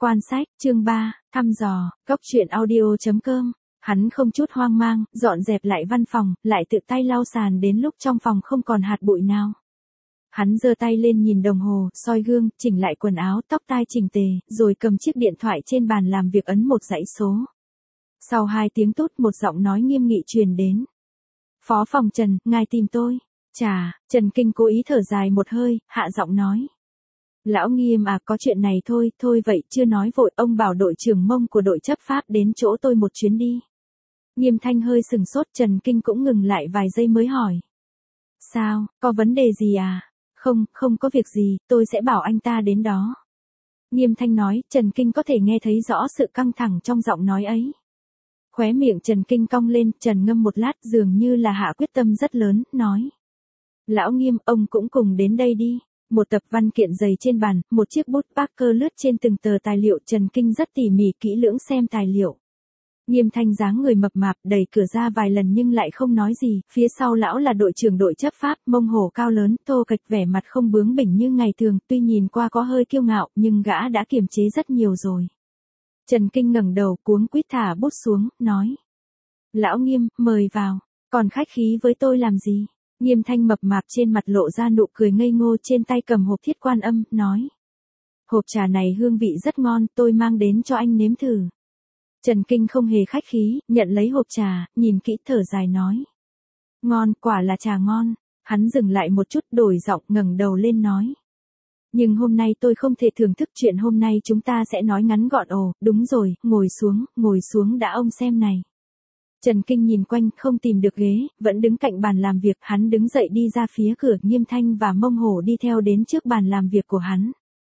Quan sách, chương 3, thăm dò, góc truyện audio.com. Hắn không chút hoang mang, dọn dẹp lại văn phòng, lại tự tay lau sàn đến lúc trong phòng không còn hạt bụi nào. Hắn giơ tay lên nhìn đồng hồ, soi gương, chỉnh lại quần áo, tóc tai chỉnh tề, rồi cầm chiếc điện thoại trên bàn làm việc ấn một dãy số. Sau 2 tiếng tút, một giọng nói nghiêm nghị truyền đến. Phó phòng Trần, ngài tìm tôi. Chà, Trần Kinh cố ý thở dài một hơi, hạ giọng nói. Lão Nghiêm à, có chuyện này thôi, vậy chưa nói vội, ông bảo đội trưởng Mông của đội chấp pháp đến chỗ tôi một chuyến đi. Nghiêm Thanh hơi sừng sốt, Trần Kinh cũng ngừng lại vài giây mới hỏi. Sao, có vấn đề gì à? Không có việc gì, tôi sẽ bảo anh ta đến đó. Nghiêm Thanh nói, Trần Kinh có thể nghe thấy rõ sự căng thẳng trong giọng nói ấy. Khóe miệng Trần Kinh cong lên, trầm ngâm một lát dường như là hạ quyết tâm rất lớn, nói. Lão Nghiêm, ông cũng cùng đến đây đi. Một tập văn kiện dày trên bàn, một chiếc bút Parker lướt trên từng tờ tài liệu, Trần Kinh rất tỉ mỉ kỹ lưỡng xem tài liệu. Nghiêm Thanh dáng người mập mạp, đẩy cửa ra vài lần nhưng lại không nói gì, phía sau lão là đội trưởng đội chấp pháp, Mông Hổ cao lớn, thô kệch, vẻ mặt không bướng bỉnh như ngày thường, tuy nhìn qua có hơi kiêu ngạo, nhưng gã đã kiềm chế rất nhiều rồi. Trần Kinh ngẩng đầu, cuống quýt thả bút xuống, nói. Lão Nghiêm, mời vào, còn khách khí với tôi làm gì? Nghiêm Thanh mập mạp trên mặt lộ ra nụ cười ngây ngô, trên tay cầm hộp Thiết Quan Âm, nói. Hộp trà này hương vị rất ngon, tôi mang đến cho anh nếm thử. Trần Kinh không hề khách khí, nhận lấy hộp trà, nhìn kỹ thở dài nói. Ngon, quả là trà ngon. Hắn dừng lại một chút, đổi giọng, ngẩng đầu lên nói. Nhưng hôm nay tôi không thể thưởng thức, chuyện hôm nay chúng ta sẽ nói ngắn gọn. Ồ, đúng rồi, ngồi xuống đã, ông xem này. Trần Kinh nhìn quanh, không tìm được ghế, vẫn đứng cạnh bàn làm việc, hắn đứng dậy đi ra phía cửa, Nghiêm Thanh và Mông Hổ đi theo đến trước bàn làm việc của hắn.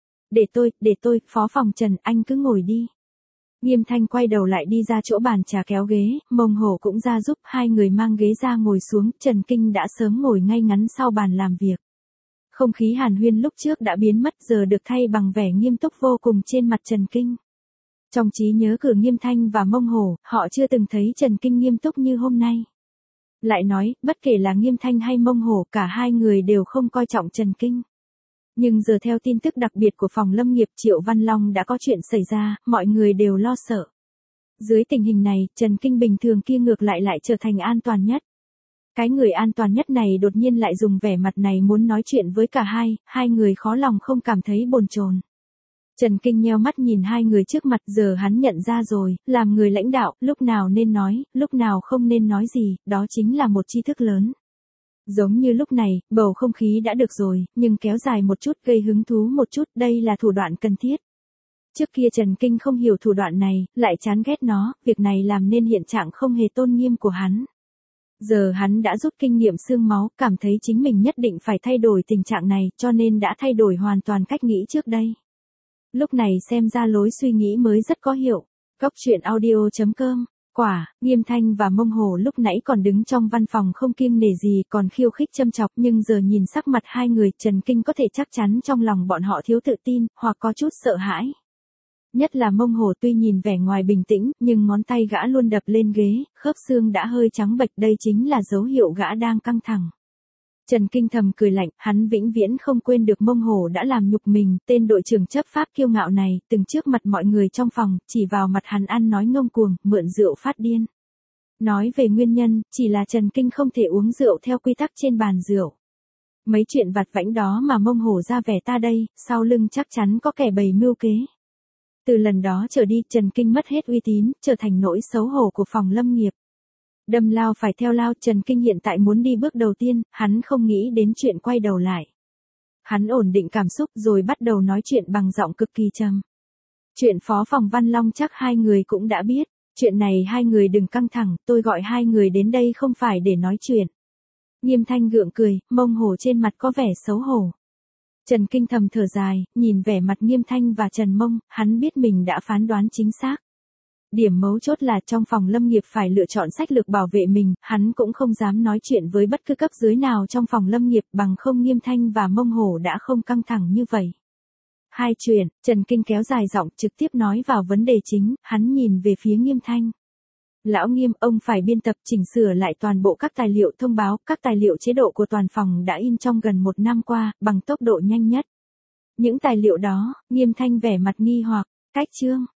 Để tôi, Phó phòng Trần, anh cứ ngồi đi. Nghiêm Thanh quay đầu lại đi ra chỗ bàn trà kéo ghế, Mông Hổ cũng ra giúp, hai người mang ghế ra ngồi xuống, Trần Kinh đã sớm ngồi ngay ngắn sau bàn làm việc. Không khí hàn huyên lúc trước đã biến mất, giờ được thay bằng vẻ nghiêm túc vô cùng trên mặt Trần Kinh. Trong trí nhớ của Nghiêm Thanh và Mông Hổ, họ chưa từng thấy Trần Kinh nghiêm túc như hôm nay. Lại nói, bất kể là Nghiêm Thanh hay Mông Hổ, cả hai người đều không coi trọng Trần Kinh. Nhưng giờ theo tin tức đặc biệt của phòng lâm nghiệp Triệu Văn Long đã có chuyện xảy ra, mọi người đều lo sợ. Dưới tình hình này, Trần Kinh bình thường kia ngược lại trở thành an toàn nhất. Cái người an toàn nhất này đột nhiên lại dùng vẻ mặt này muốn nói chuyện với cả hai người khó lòng không cảm thấy bồn chồn. Trần Kinh nheo mắt nhìn hai người trước mặt, giờ hắn nhận ra rồi, làm người lãnh đạo, lúc nào nên nói, lúc nào không nên nói gì, đó chính là một tri thức lớn. Giống như lúc này, bầu không khí đã được rồi, nhưng kéo dài một chút, gây hứng thú một chút, đây là thủ đoạn cần thiết. Trước kia Trần Kinh không hiểu thủ đoạn này, lại chán ghét nó, việc này làm nên hiện trạng không hề tôn nghiêm của hắn. Giờ hắn đã rút kinh nghiệm xương máu, cảm thấy chính mình nhất định phải thay đổi tình trạng này, cho nên đã thay đổi hoàn toàn cách nghĩ trước đây. Lúc này xem ra lối suy nghĩ mới rất có hiệu. Góc truyện audio.com. Nghiêm Thanh và Mông Hổ lúc nãy còn đứng trong văn phòng không kiêng nể gì, còn khiêu khích châm chọc, nhưng giờ nhìn sắc mặt hai người, Trần Kinh có thể chắc chắn trong lòng bọn họ thiếu tự tin, hoặc có chút sợ hãi. Nhất là Mông Hổ, tuy nhìn vẻ ngoài bình tĩnh, nhưng ngón tay gã luôn đập lên ghế, khớp xương đã hơi trắng bệch, đây chính là dấu hiệu gã đang căng thẳng. Trần Kinh thầm cười lạnh, hắn vĩnh viễn không quên được Mông Hổ đã làm nhục mình, tên đội trưởng chấp pháp kiêu ngạo này, từng trước mặt mọi người trong phòng, chỉ vào mặt hắn ăn nói ngông cuồng, mượn rượu phát điên. Nói về nguyên nhân, chỉ là Trần Kinh không thể uống rượu theo quy tắc trên bàn rượu. Mấy chuyện vặt vãnh đó mà Mông Hổ ra vẻ ta đây, sau lưng chắc chắn có kẻ bày mưu kế. Từ lần đó trở đi, Trần Kinh mất hết uy tín, trở thành nỗi xấu hổ của phòng lâm nghiệp. Đâm lao phải theo lao, Trần Kinh hiện tại muốn đi bước đầu tiên, hắn không nghĩ đến chuyện quay đầu lại. Hắn ổn định cảm xúc rồi bắt đầu nói chuyện bằng giọng cực kỳ trầm. Chuyện Phó phòng Văn Long chắc hai người cũng đã biết, chuyện này hai người đừng căng thẳng, tôi gọi hai người đến đây không phải để nói chuyện. Nghiêm Thanh gượng cười, Mông Hổ trên mặt có vẻ xấu hổ. Trần Kinh thầm thở dài, nhìn vẻ mặt Nghiêm Thanh và Trần Mông, hắn biết mình đã phán đoán chính xác. Điểm mấu chốt là trong phòng lâm nghiệp phải lựa chọn sách lược bảo vệ mình, hắn cũng không dám nói chuyện với bất cứ cấp dưới nào trong phòng lâm nghiệp, bằng không Nghiêm Thanh và Mông Hổ đã không căng thẳng như vậy. Hai chuyện, Trần Kinh kéo dài giọng trực tiếp nói vào vấn đề chính, hắn nhìn về phía Nghiêm Thanh. Lão Nghiêm, ông phải biên tập chỉnh sửa lại toàn bộ các tài liệu thông báo, các tài liệu chế độ của toàn phòng đã in trong gần 1 năm qua, bằng tốc độ nhanh nhất. Những tài liệu đó, Nghiêm Thanh vẻ mặt nghi hoặc. Cách chương